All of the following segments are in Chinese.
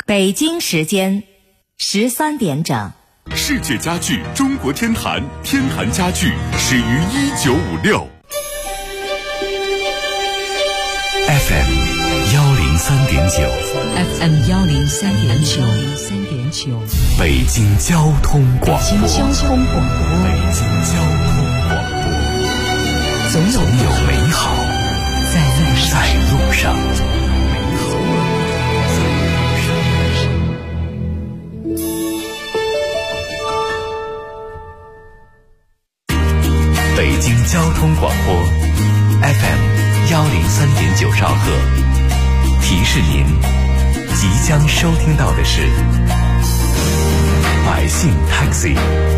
北京时间13点整。 世界家具中国天坛，天坛家具始于1956。FM 103.9，FM 103.9， 北京交通广播，总有美好在路上。北京交通广播 FM 103.9兆赫，提示您即将收听到的是百姓 Taxi。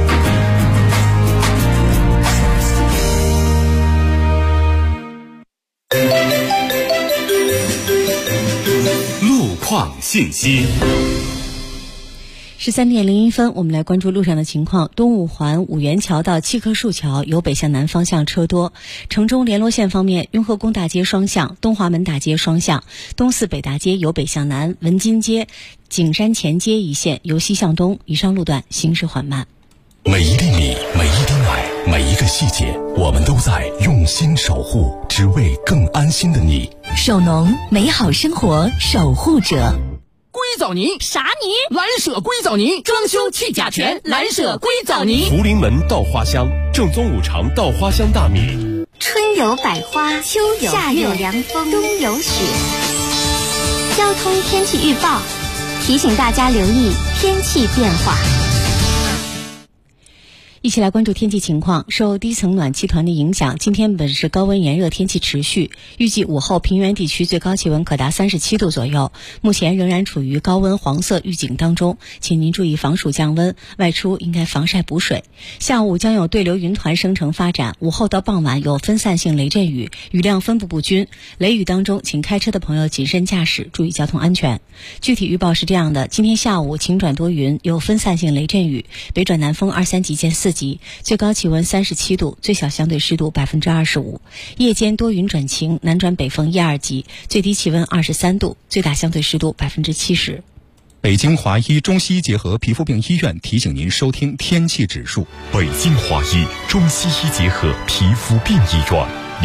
路况信息。 13点01分，我们来关注路上的情况。东五环五元桥到七棵树桥由北向南方向车多。城中联络线方面，雍和宫大街双向、东华门大街双向、东四北大街由北向南、文津街、景山前街一线由西向东，以上路段行驶缓慢。 每一粒米，每一滴奶，每一个细节，我们都在用心守护，只为更安心的你。 首农，美好生活守护者。 硅藻泥啥泥？ 蓝舍硅藻泥，装修去甲醛，蓝舍硅藻泥。 福临门稻花香，正宗五常稻花香大米。 春有百花，秋有夏有凉风，冬有雪。交通天气预报提醒大家留意天气变化。 一起来关注天气情况。受低层暖气团的影响，今天本市高温炎热天气持续，预计午后平原地区最高气温可达37度左右，目前仍然处于高温黄色预警当中，请您注意防暑降温，外出应该防晒补水。下午将有对流云团生成发展，午后到傍晚有分散性雷阵雨，雨量分布不均，雷雨当中请开车的朋友谨慎驾驶，注意交通安全。具体预报是这样的：今天下午晴转多云，有分散性雷阵雨，北转南风2、3级见4级，最高气温37度，最小相对湿度25%。夜间多云转晴，南转北风1、2级，最低气温23度，最大相对湿度70%。 北京华医中西医结合皮肤病医院提醒您收听天气指数。 北京华医中西医结合皮肤病医院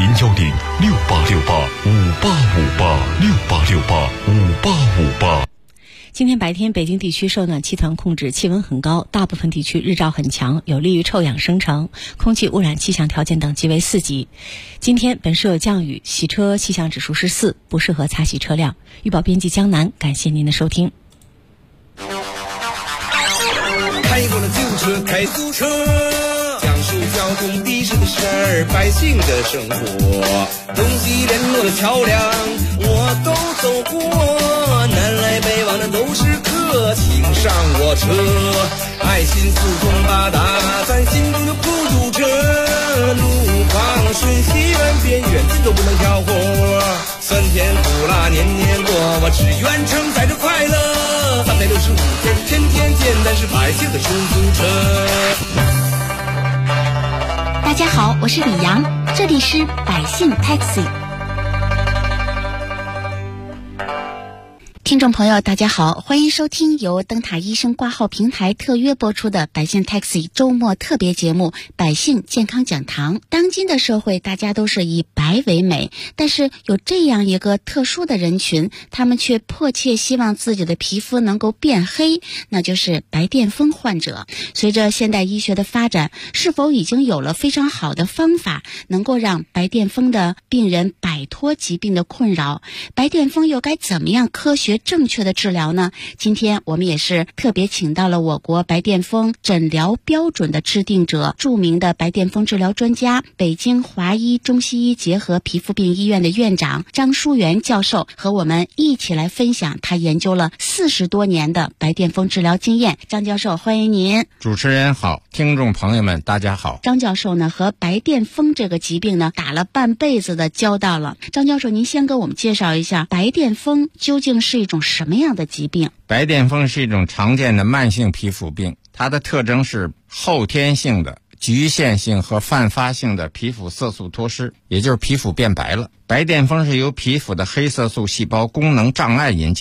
，010-6868-5858，6868-5858。 今天白天，北京地区受暖气团控制，气温很高，大部分地区日照很强，有利于臭氧生成，空气污染气象条件等级为4级。今天本市有降雨，洗车气象指数是4，不适合擦洗车辆。预报编辑江南，感谢您的收听。 开过了旧车，开租车，讲述交通的士的事儿，百姓的生活，东西联络的桥梁我都走过，南来北往的都是客，请上我车，爱心四通八达，咱心中就不堵车，路况顺西远边远近都不能挑活，酸甜苦辣年年过，我只愿承载着快乐，365天天天见，但是百姓的出租车。 大家好，我是李阳，这里是百姓 Taxi。听众朋友大家好，欢迎收听由灯塔医生挂号平台特约播出的百姓 Taxi 周末特别节目百姓健康讲堂。当今的社会大家都是以白为美，但是有这样一个特殊的人群，他们却迫切希望自己的皮肤能够变黑，那就是白癜风患者。随着现代医学的发展，是否已经有了非常好的方法能够让白癜风的病人摆脱疾病的困扰？白癜风又该怎么样科学正确的治疗呢？今天我们也是特别请到了我国白癜风诊疗标准的制定者，著名的白癜风治疗专家，北京华医中西医结合皮肤病医院的院长张书元教授，和我们一起来分享他研究了40多年的白癜风治疗经验。张教授，欢迎您。 主持人好，听众朋友们大家好。 张教授呢和白癜风这个疾病呢打了半辈子的交道了。张教授，您先给我们介绍一下白癜风究竟是一种什么样的疾病？ 白癜风是一种常见的慢性皮肤病，它的特征是后天性的、局限性和泛发性的皮肤色素脱失，也就是皮肤变白了。白癜风是由皮肤的黑色素细胞功能障碍引起的，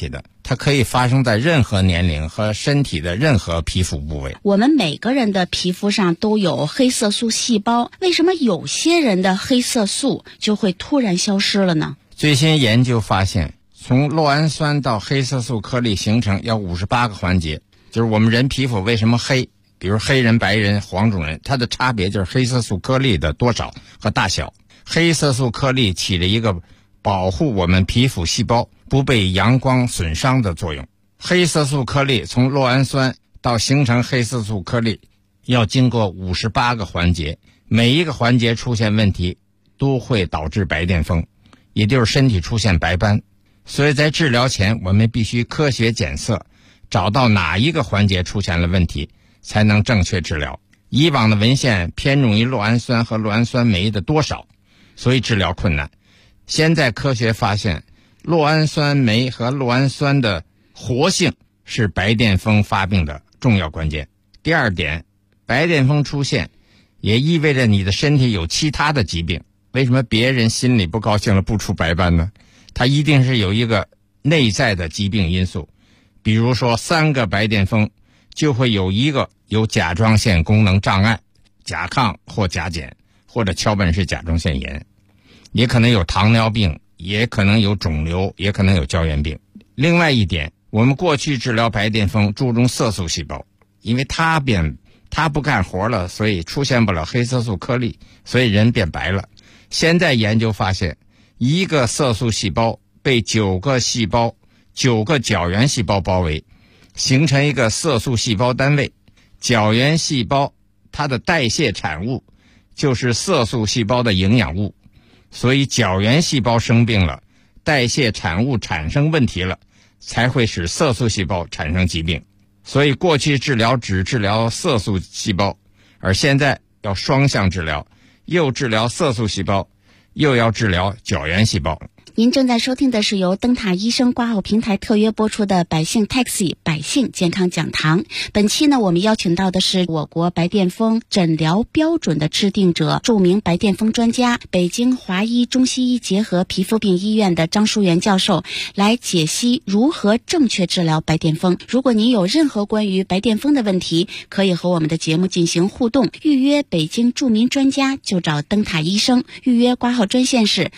它可以发生在任何年龄和身体的任何皮肤部位。 我们每个人的皮肤上都有黑色素细胞，为什么有些人的黑色素就会突然消失了呢？ 最新研究发现，从酪氨酸到黑色素颗粒形成要58个环节，就是我们人皮肤为什么黑，比如黑人、白人、黄种人，它的差别就是黑色素颗粒的多少和大小。黑色素颗粒起了一个保护我们皮肤细胞不被阳光损伤的作用。黑色素颗粒从酪氨酸到形成黑色素颗粒要经过58个环节，每一个环节出现问题都会导致白癜风，也就是身体出现白斑。所以在治疗前我们必须科学检测，找到哪一个环节出现了问题，才能正确治疗。以往的文献偏重于酪氨酸和酪氨酸酶的多少，所以治疗困难。现在科学发现，酪氨酸酶和酪氨酸的活性是白癜风发病的重要关键。第二点，白癜风出现也意味着你的身体有其他的疾病。为什么别人心里不高兴了不出白斑呢？它一定是有一个内在的疾病因素。比如说3个白癜风就会有一个有甲状腺功能障碍，甲亢或甲减，或者桥本氏甲状腺炎，也可能有糖尿病，也可能有肿瘤，也可能有胶原病。另外一点，我们过去治疗白癜风注重色素细胞，因为它不干活了，所以出现不了黑色素颗粒，所以人变白了。现在研究发现，一个色素细胞被9个角原细胞包围，形成一个色素细胞单位。角原细胞它的代谢产物就是色素细胞的营养物，所以角原细胞生病了，代谢产物产生问题了，才会使色素细胞产生疾病。所以过去治疗只治疗色素细胞，而现在要双向治疗，又治疗色素细胞，又要治疗角原细胞。 您正在收听的是由灯塔医生挂号平台特约播出的百姓 Taxi 百姓健康讲堂。本期呢，我们邀请到的是我国白癜风诊疗标准的制定者，著名白癜风专家，北京华医中西医结合皮肤病医院的张淑媛教授，来解析如何正确治疗白癜风。如果您有任何关于白癜风的问题，可以和我们的节目进行互动，预约北京著名专家就找灯塔医生。预约挂号专线是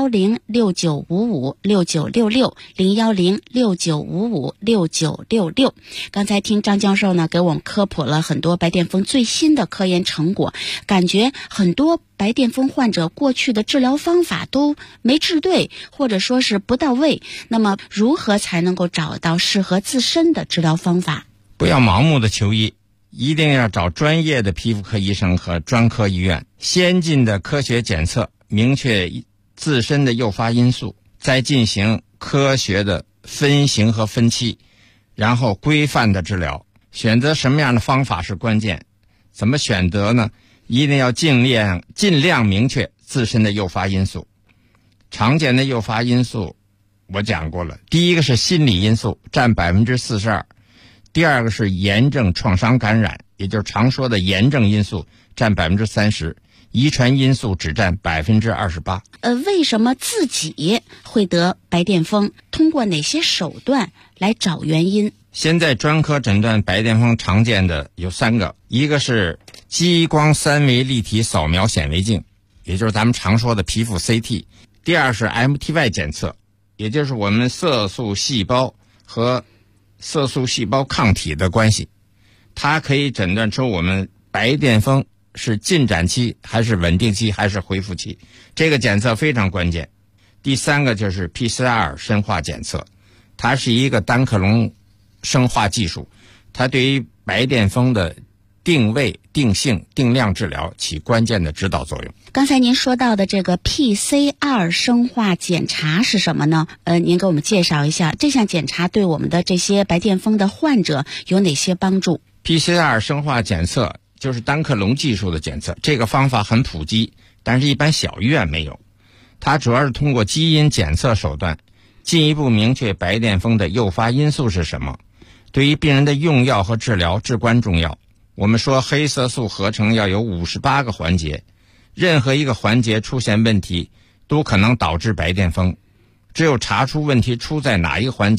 01069556966，01069556966。刚才听张教授呢给我们科普了很多白癜风最新的科研成果，感觉很多白癜风患者过去的治疗方法都没治对，或者说是不到位。那么如何才能够找到适合自身的治疗方法？ 不要盲目的求医，一定要找专业的皮肤科医生和专科医院，先进的科学检测，明确自身的诱发因素，再进行科学的分型和分期，然后规范的治疗。选择什么样的方法是关键。怎么选择呢？一定要尽量明确自身的诱发因素。常见的诱发因素我讲过了，第一个是心理因素，占42%，第二个是炎症创伤感染，也就是常说的炎症因素，占30%，遗传因素只占28%。 为什么自己会得白癜风？通过哪些手段来找原因？ 现在专科诊断白癜风常见的有3个，一个是激光3维立体扫描显微镜，也就是咱们常说的皮肤 CT。第二是 MTY 检测，也就是我们色素细胞和色素细胞抗体的关系，它可以诊断出我们白癜风是进展期还是稳定期还是恢复期，这个检测非常关键。第3个就是 PCR 生化检测，它是一个单克隆生化技术，它对于白癜风的定位、定性、定量治疗起关键的指导作用。 刚才您说到的这个 PCR 生化检查是什么呢？您给我们介绍一下，这项检查对我们的这些白癜风的患者有哪些帮助？ PCR 生化检测就是单克隆技术的检测，这个方法很普及，但是一般小医院没有。它主要是通过基因检测手段，进一步明确白癜风的诱发因素是什么，对于病人的用药和治疗至关重要。我们说黑色素合成要有58个环节，任何一个环节出现问题都可能导致白癜风，只有查出问题出在哪一个环节，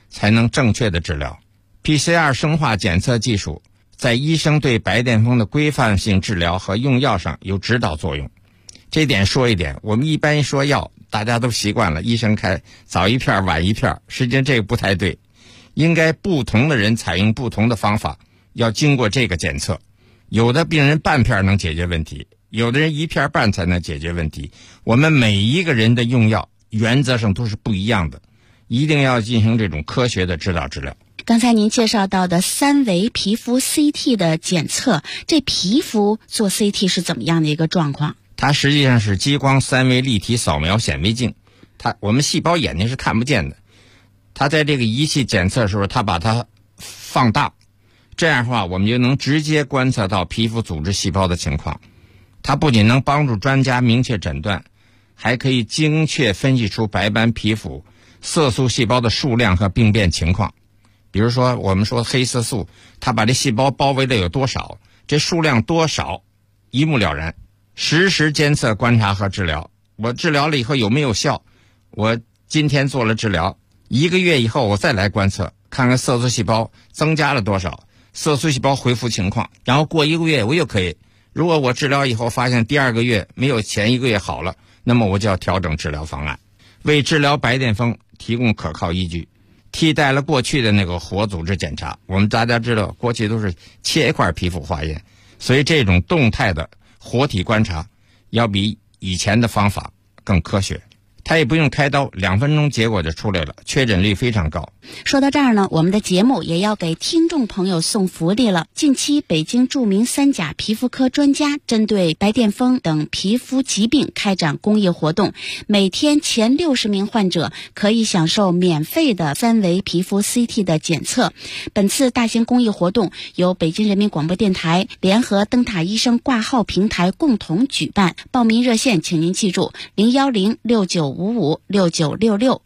才能正确的治疗。PCR 生化检测技术在医生对白癜风的规范性治疗和用药上有指导作用。这点说一点，我们一般说药大家都习惯了，医生开早一片晚一片，实际上这个不太对，应该不同的人采用不同的方法，要经过这个检测。有的病人半片能解决问题，有的人一片半才能解决问题。我们每一个人的用药原则上都是不一样的，一定要进行这种科学的指导治疗。 刚才您介绍到的3维皮肤 CT 的检测，这皮肤做 CT 是怎么样的一个状况？ 它实际上是激光3维立体扫描显微镜，我们细胞眼睛是看不见的，它在这个仪器检测的时候，它把它放大，这样的话我们就能直接观测到皮肤组织细胞的情况。它不仅能帮助专家明确诊断，还可以精确分析出白斑皮肤色素细胞的数量和病变情况。比如说我们说黑色素，它把这细胞包围的有多少，这数量多少一目了然。实时监测观察和治疗，我治疗了以后有没有效，我今天做了治疗，1个月以后我再来观测，看看色素细胞增加了多少，色素细胞恢复情况，然后过1个月我又可以，如果我治疗以后发现第2个月没有前1个月好了，那么我就要调整治疗方案，为治疗白癜风提供可靠依据，替代了过去的那个活组织检查。我们大家知道过去都是切一块皮肤化验，所以这种动态的活体观察要比以前的方法更科学，它也不用开刀，2分钟结果就出来了，确诊率非常高。 说到这儿呢，我们的节目也要给听众朋友送福利了。近期北京著名3甲皮肤科专家针对白癜风等皮肤疾病开展公益活动，每天前60名患者可以享受免费的3维皮肤 CT 的检测。本次大型公益活动由北京人民广播电台联合灯塔医生挂号平台共同举办，报名热线请您记住01069556966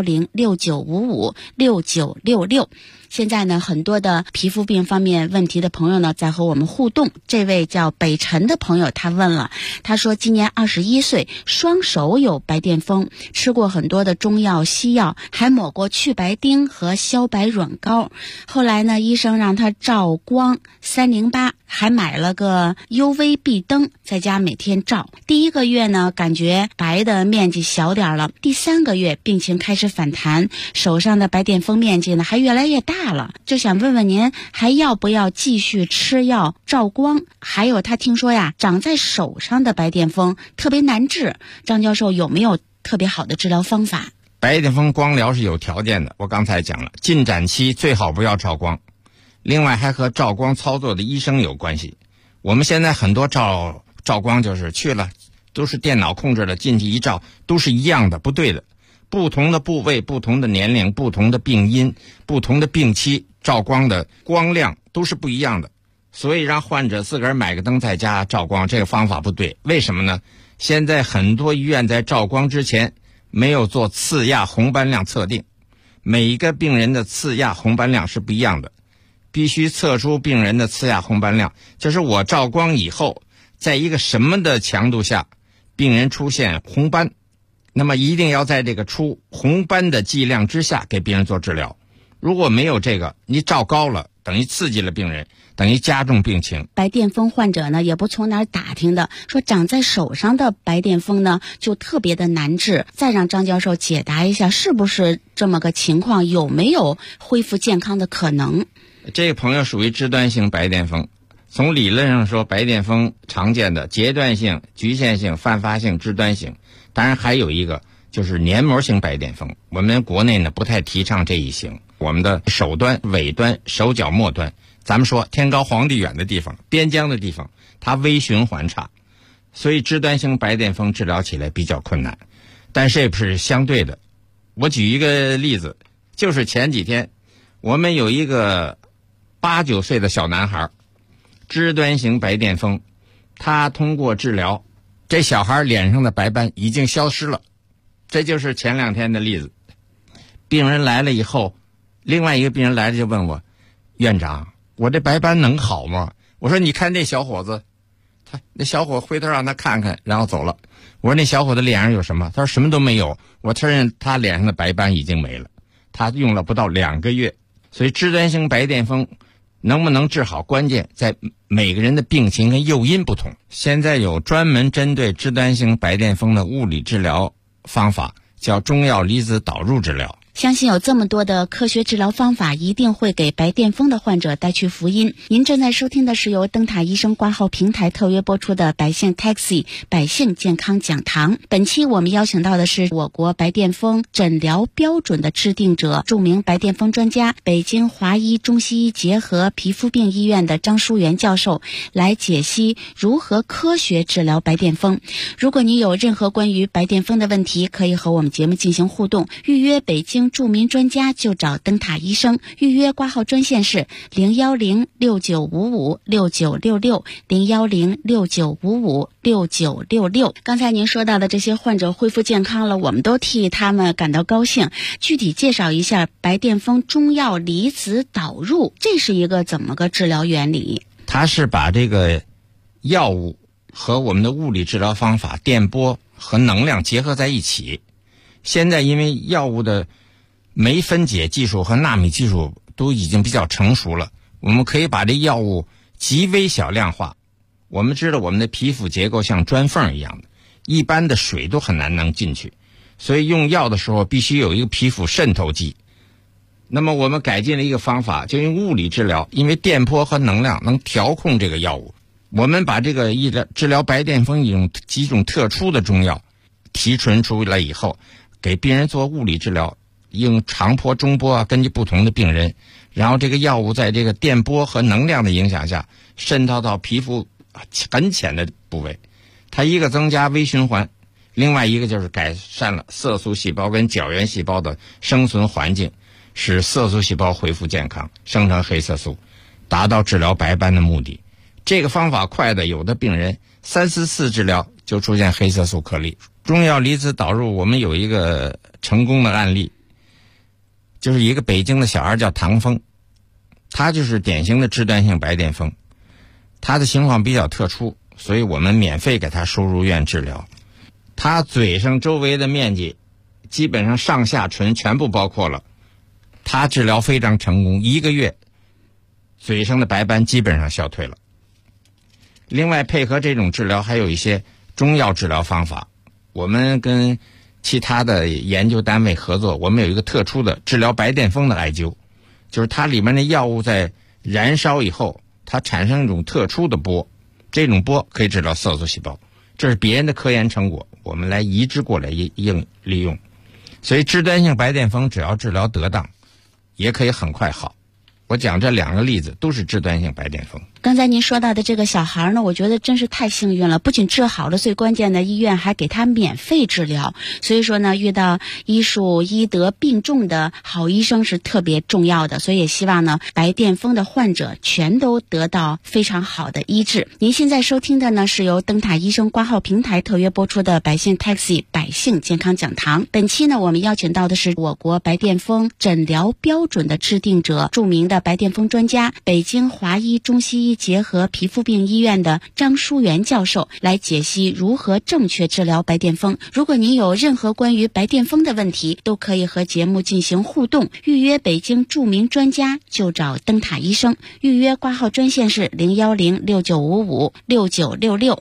01069556966。现在呢，很多的皮肤病方面问题的朋友呢，在和我们互动。这位叫北辰的朋友，他问了，他说今年21岁，双手有白癜风，吃过很多的中药西药，还抹过去白丁和消白软膏。后来呢，医生让他照光308，还买了个 UV 壁灯，在家每天照。第1个月呢，感觉白的面积小点了，第3个月病情开始反弹，手上的白癜风面积呢还越来越大了，就想问问您还要不要继续吃药照光？还有他听说呀，长在手上的白癜风特别难治，张教授有没有特别好的治疗方法？ 白癜风光疗是有条件的，我刚才讲了，进展期最好不要照光，另外还和照光操作的医生有关系。我们现在很多照光就是去了，都是电脑控制的，进去一照都是一样的，不对的。不同的部位、不同的年龄、不同的病因、不同的病期，照光的光亮都是不一样的。所以让患者自个儿买个灯在家照光，这个方法不对。为什么呢？现在很多医院在照光之前没有做次亚红斑量测定，每一个病人的次亚红斑量是不一样的，必须测出病人的次亚红斑量，就是我照光以后，在一个什么的强度下，病人出现红斑，那么一定要在这个出红斑的剂量之下给病人做治疗。如果没有这个，你照高了，等于刺激了病人，等于加重病情。 白癜风患者呢，也不从哪儿打听的，说长在手上的白癜风呢，就特别的难治。再让张教授解答一下，是不是这么个情况？有没有恢复健康的可能？ 这个朋友属于肢端性白癜风。从理论上说，白癜风常见的阶段性、局限性、泛发性、肢端性，当然还有一个就是黏膜性白癜风。我们国内呢不太提倡这一型，我们的手端、尾端、手脚末端，咱们说天高皇帝远的地方、边疆的地方，它微循环差，所以肢端性白癜风治疗起来比较困难。但是也不是相对的，我举一个例子，就是前几天我们有一个8、9岁的小男孩，肢端型白癜风，他通过治疗，这小孩脸上的白斑已经消失了。这就是前2天的例子。病人来了以后，另外一个病人来了就问我，院长，我这白斑能好吗？我说你看这小伙子，那小伙回头让他看看，然后走了。我说那小伙子脸上有什么？他说什么都没有。我承认他脸上的白斑已经没了， 他用了不到2个月。所以肢端性白癜风能不能治好，关键在每个人的病情跟诱因不同。现在有专门针对肢端性白癜风的物理治疗方法，叫中药离子导入治疗。 相信有这么多的科学治疗方法，一定会给白癜风的患者带去福音。您正在收听的是由灯塔医生挂号平台特约播出的百姓 Taxi 百姓健康讲堂。本期我们邀请到的是我国白癜风诊疗标准的制定者，著名白癜风专家，北京华医中西医结合皮肤病医院的张淑元教授，来解析如何科学治疗白癜风。如果你有任何关于白癜风的问题，可以和我们节目进行互动，预约北京著名专家就找灯塔医生。预约挂号专线是01069556966 01069556966。刚才您说到的这些患者恢复健康了，我们都替他们感到高兴。具体介绍一下白癜风中药离子导入，这是一个怎么个治疗原理？ 它是把这个药物和我们的物理治疗方法电波和能量结合在一起。现在因为药物的酶分解技术和纳米技术都已经比较成熟了，我们可以把这药物极微小量化。我们知道我们的皮肤结构像砖缝一样的，一般的水都很难能进去，所以用药的时候必须有一个皮肤渗透剂。那么我们改进了一个方法，就用物理治疗，因为电波和能量能调控这个药物。我们把这个治疗白癜风几种特殊的中药提纯出来以后，给病人做物理治疗，用长波、中波啊，根据不同的病人，然后这个药物在这个电波和能量的影响下渗透到皮肤很浅的部位，它一个增加微循环，另外一个就是改善了色素细胞跟角原细胞的生存环境，使色素细胞恢复健康，生成黑色素，达到治疗白斑的目的。这个方法快的，有的病人3、4次治疗就出现黑色素颗粒。中药离子导入，我们有一个成功的案例，就是一个北京的小孩叫唐峰，他就是典型的肢端性白癜风，他的情况比较特殊，所以我们免费给他收入院治疗。他嘴上周围的面积基本上上下唇全部包括了，他治疗非常成功，1个月嘴上的白斑基本上消退了。另外配合这种治疗还有一些中药治疗方法，我们跟其他的研究单位合作，我们有一个特殊的治疗白癜风的艾灸，就是它里面的药物在燃烧以后，它产生一种特殊的波，这种波可以治疗色素细胞，这是别人的科研成果，我们来移植过来利用。所以肢端性白癜风只要治疗得当，也可以很快好。我讲这2个例子都是肢端性白癜风。 刚才您说到的这个小孩呢，我觉得真是太幸运了，不仅治好了，最关键的医院还给他免费治疗。所以说呢，遇到医术医德并重的好医生是特别重要的，所以也希望呢，白癜风的患者全都得到非常好的医治。您现在收听的呢，是由灯塔医生挂号平台特约播出的百姓 Taxi 百姓健康讲堂。本期呢，我们邀请到的是我国白癜风诊疗标准的制定者，著名的白癜风专家，北京华医中西医结合皮肤病医院的张淑元教授，来解析如何正确治疗白癜风。如果您有任何关于白癜风的问题，都可以和节目进行互动，预约北京著名专家就找灯塔医生。预约挂号专线是01069556966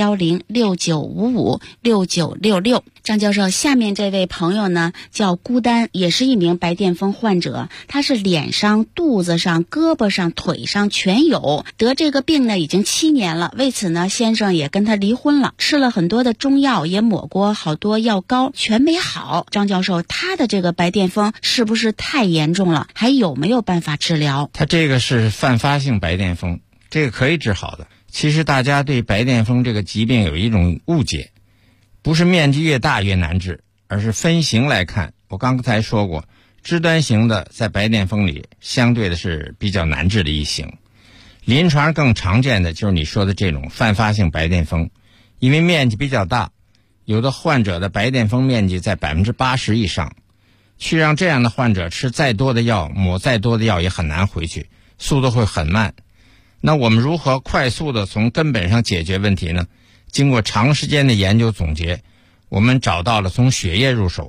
01069556966。张教授，下面这位朋友呢叫孤单，也是一名白癜风患者，他是脸上、肚子上、胳膊上、腿上全有，得这个病呢已经7年了，为此呢先生也跟他离婚了，吃了很多的中药，也抹过好多药膏，全没好。张教授，他的这个白癜风是不是太严重了？还有没有办法治疗？ 他这个是泛发性白癜风，这个可以治好的。其实大家对白癜风这个疾病有一种误解，不是面积越大越难治，而是分型来看。我刚才说过，肢端型的在白癜风里相对的是比较难治的一型。临床更常见的就是你说的这种泛发性白癜风，因为面积比较大，有的患者的白癜风面积在 80% 以上，去让这样的患者吃再多的药，抹再多的药也很难回去，速度会很慢。那我们如何快速的从根本上解决问题呢？经过长时间的研究总结，我们找到了从血液入手，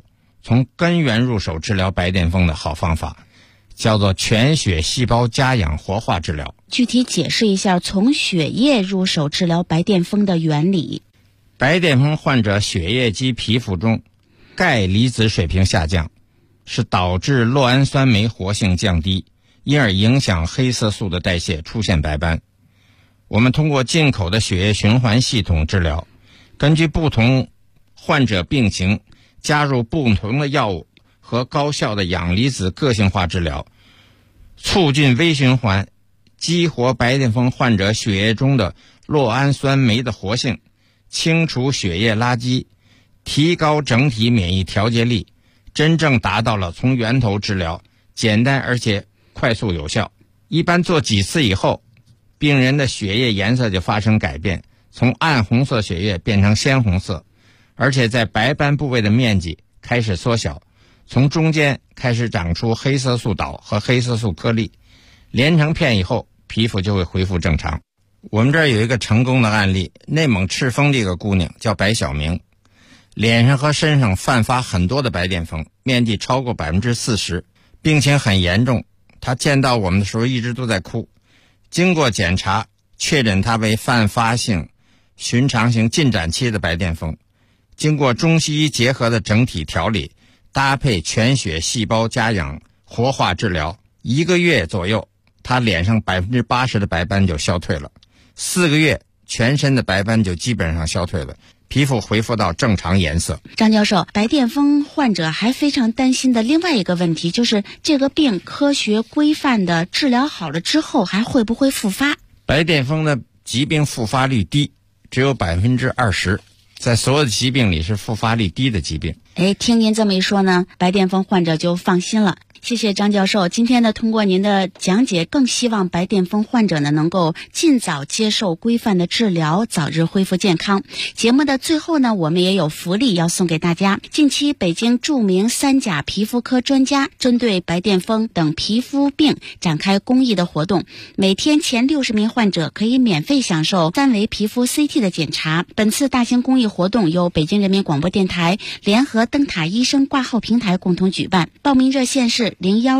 从根源入手治疗白癜风的好方法，叫做全血细胞加氧活化治疗。 具体解释一下从血液入手治疗白癜风的原理。 白癜风患者血液及皮肤中钙离子水平下降，是导致酪氨酸酶活性降低，因而影响黑色素的代谢，出现白斑。我们通过进口的血液循环系统治疗，根据不同患者病情加入不同的药物和高效的氧离子个性化治疗，促进微循环，激活白癜风患者血液中的酪氨酸酶的活性，清除血液垃圾，提高整体免疫调节力，真正达到了从源头治疗，简单而且快速有效。一般做几次以后，病人的血液颜色就发生改变，从暗红色血液变成鲜红色，而且在白斑部位的面积开始缩小，从中间开始长出黑色素岛和黑色素颗粒，连成片以后，皮肤就会恢复正常。我们这儿有一个成功的案例，内蒙赤峰这个姑娘叫白晓明，脸上和身上泛发很多的白癜风，面积超过 40%， 病情很严重。她见到我们的时候一直都在哭。经过检查，确诊她为泛发性寻常性进展期的白癜风。经过中西医结合的整体调理，搭配全血细胞加氧活化治疗，1个月左右，她脸上 80% 的白斑就消退了，4个月全身的白斑就基本上消退了，皮肤恢复到正常颜色。 张教授，白癜风患者还非常担心的另外一个问题，就是这个病科学规范的治疗好了之后还会不会复发？ 白癜风的疾病复发率低，只有 20%， 在所有的疾病里是复发率低的疾病。 听您这么一说呢，白癜风患者就放心了。谢谢张教授，今天呢通过您的讲解，更希望白癜风患者呢能够尽早接受规范的治疗，早日恢复健康。节目的最后呢，我们也有福利要送给大家。近期北京著名3甲皮肤科专家针对白癜风等皮肤病展开公益的活动，每天前60名患者可以免费享受3维皮肤 CT 的检查。本次大型公益活动由北京人民广播电台联合灯塔医生挂号平台共同举办，报名热线是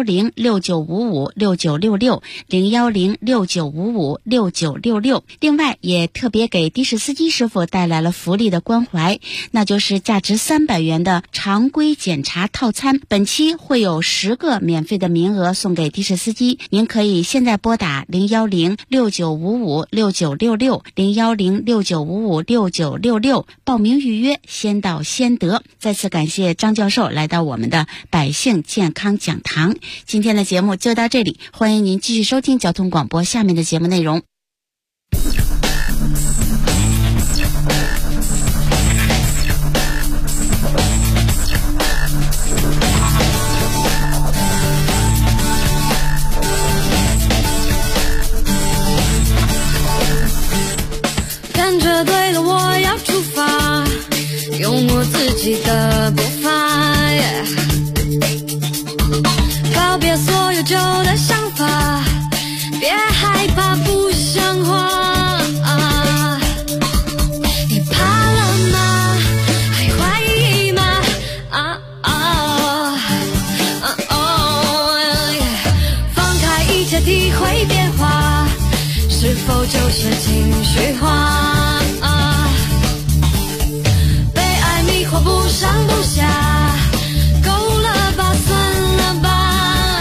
01069556966 01069556966。另外也特别给的士司机师傅带来了福利的关怀，那就是价值300元的常规检查套餐，本期会有10个免费的名额送给的士司机，您可以现在拨打01069556966 01069556966报名预约，先到先得。再次感谢张教授来到我们的百姓健康讲堂。今天的节目就到这里，欢迎您继续收听交通广播下面的节目内容。 感觉对了，我要出发，用我自己的步伐，告别所有旧的想法，别害怕不像话。你怕了吗？还怀疑吗？放开一切，体会变化，是否就是情绪化？被爱迷惑不上不下，够了吧，算了吧。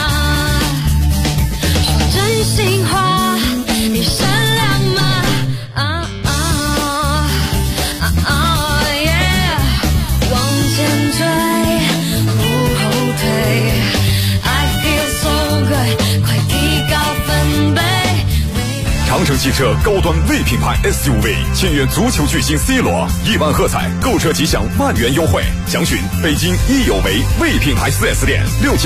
说真心话，你善良吗？往前追，不后退。I feel so good， 快提高分贝。 长城汽车高端 V 品牌 SUV 签约足球巨星 C 罗，1万喝彩，购车即享万元优惠。详询北京益友为 V 品牌 4S 店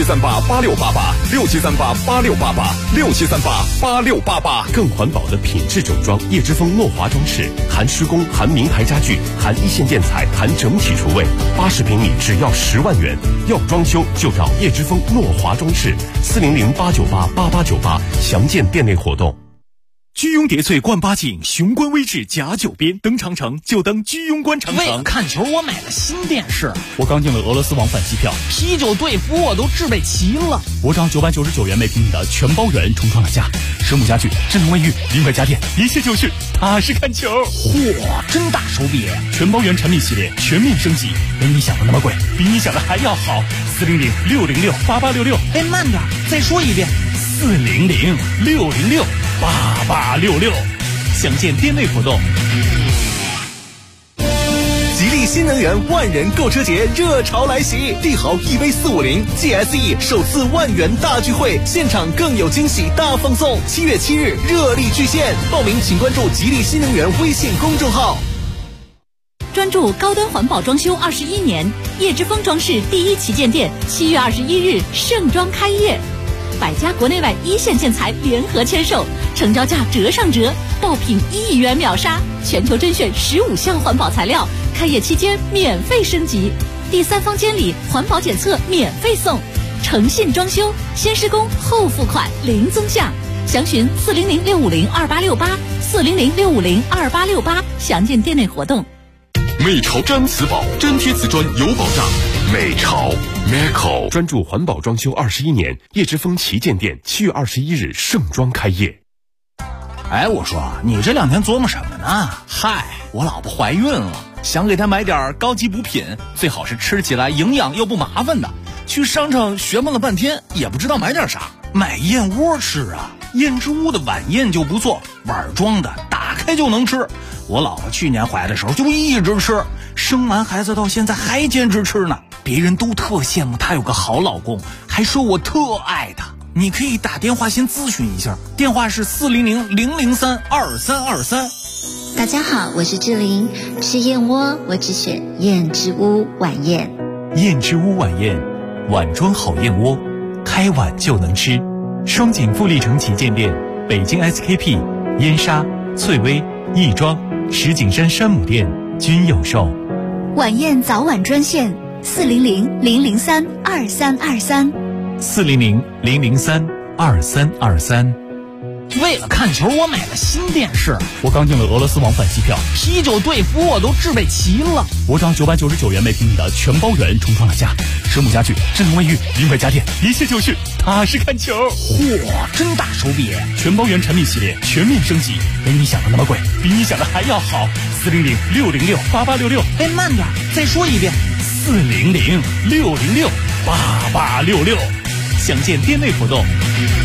，67388688，67388688，67388688。 更环保的品质整装，叶之峰诺华装饰，含施工，含名牌家具，含一线建材，含整体厨卫，80平米只要10万元。要装修就找叶之峰诺华装饰，400-898-8898，详见店内活动。 居庸叠翠冠八景，雄关微志甲九边。登长城就登居庸关长城。 为了看球，我买了新电视。 我刚订了俄罗斯往返机票。 啤酒队服我都置备齐了。 我找999元每平米的全包圆重创了家，实木家具、智能卫浴、名牌家电，一切就是踏实看球。 嚯，真大手笔！ 全包圆产品系列全面升级，没你想的那么贵，比你想的还要好。400-606-8866。 哎，慢点，再说一遍。 400-606-8866。详见店内活动。 吉利新能源万人购车节热潮来袭，帝豪 EV450 GSE 首次万元大聚会，现场更有惊喜大放送。7月7日热力巨献，报名请关注吉利新能源微信公众号。 专注高端环保装修21年，叶之峰装饰第一旗舰店7月21日盛装开业，100家国内外一线建材联合签售，成交价折上折，爆品1亿元秒杀，全球甄选15项环保材料，开业期间免费升级，第3方监理环保检测免费送，诚信装修，先施工后付款零增项，详询400-650-2868，400-650-2868，详见店内活动。 美潮毡瓷宝，粘贴瓷砖有保障。美潮 Meco 专注环保装修21年，叶之峰旗舰店7月21日盛装开业。 哎，我说你这2天琢磨什么呢？嗨，我老婆怀孕了，想给她买点高级补品，最好是吃起来营养又不麻烦的。去商场学摸了半天，也不知道买点啥，买燕窝吃啊。燕之屋的晚宴就不错，碗装的，打开就能吃。我老婆去年怀的时候就一直吃，生完孩子到现在还坚持吃呢。别人都特羡慕她有个好老公，还说我特爱她。你可以打电话先咨询一下，电话是400-003-2323。 大家好，我是志玲，吃燕窝我只选燕之屋晚宴。 燕之屋晚宴，碗装好燕窝，开碗就能吃。双井富力城旗舰店、北京 SKP、燕莎、翠微、亦庄、石景山山姆店均有售。 晚宴早晚专线400-003-2323。 400-003-2323。 为了看球，我买了新电视。 我刚订了俄罗斯往返机票。 啤酒队服我都置备齐了。 我找999元每平米的全包圆重创了家，实木家具、智能卫浴、名牌家电，一切就是踏实看球。 嚯，真大手笔！ 全包圆产品系列全面升级，没你想的那么贵，比你想的还要好。400-606-8866。 哎，慢点，再说一遍。 400-606-8866。详见店内活动。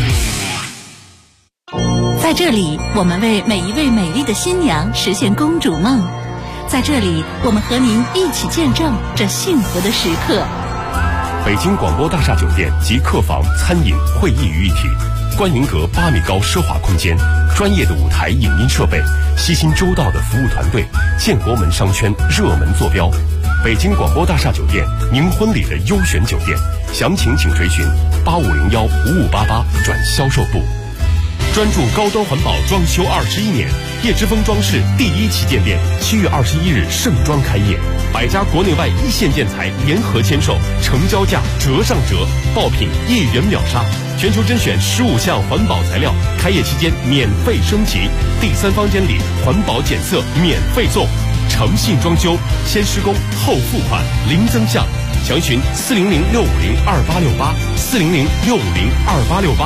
在这里，我们为每一位美丽的新娘实现公主梦。在这里，我们和您一起见证这幸福的时刻。 北京广播大厦酒店及客房、餐饮、会议于一体，观云阁8米高奢华空间，专业的舞台影音设备，悉心周到的服务团队，建国门商圈热门坐标。北京广播大厦酒店，您婚礼的优选酒店，详情请垂询8501-5588转销售部。专注高端环保装修21年，叶之峰装饰第一旗舰店7月21日盛装开业，100家国内外一线建材联合签售，成交价折上折，爆品1亿元秒杀，全球甄选15项环保材料，开业期间免费升级，第3方监理环保检测免费送，诚信装修，先施工后付款零增项，详询400-650-2868，400-650-2868。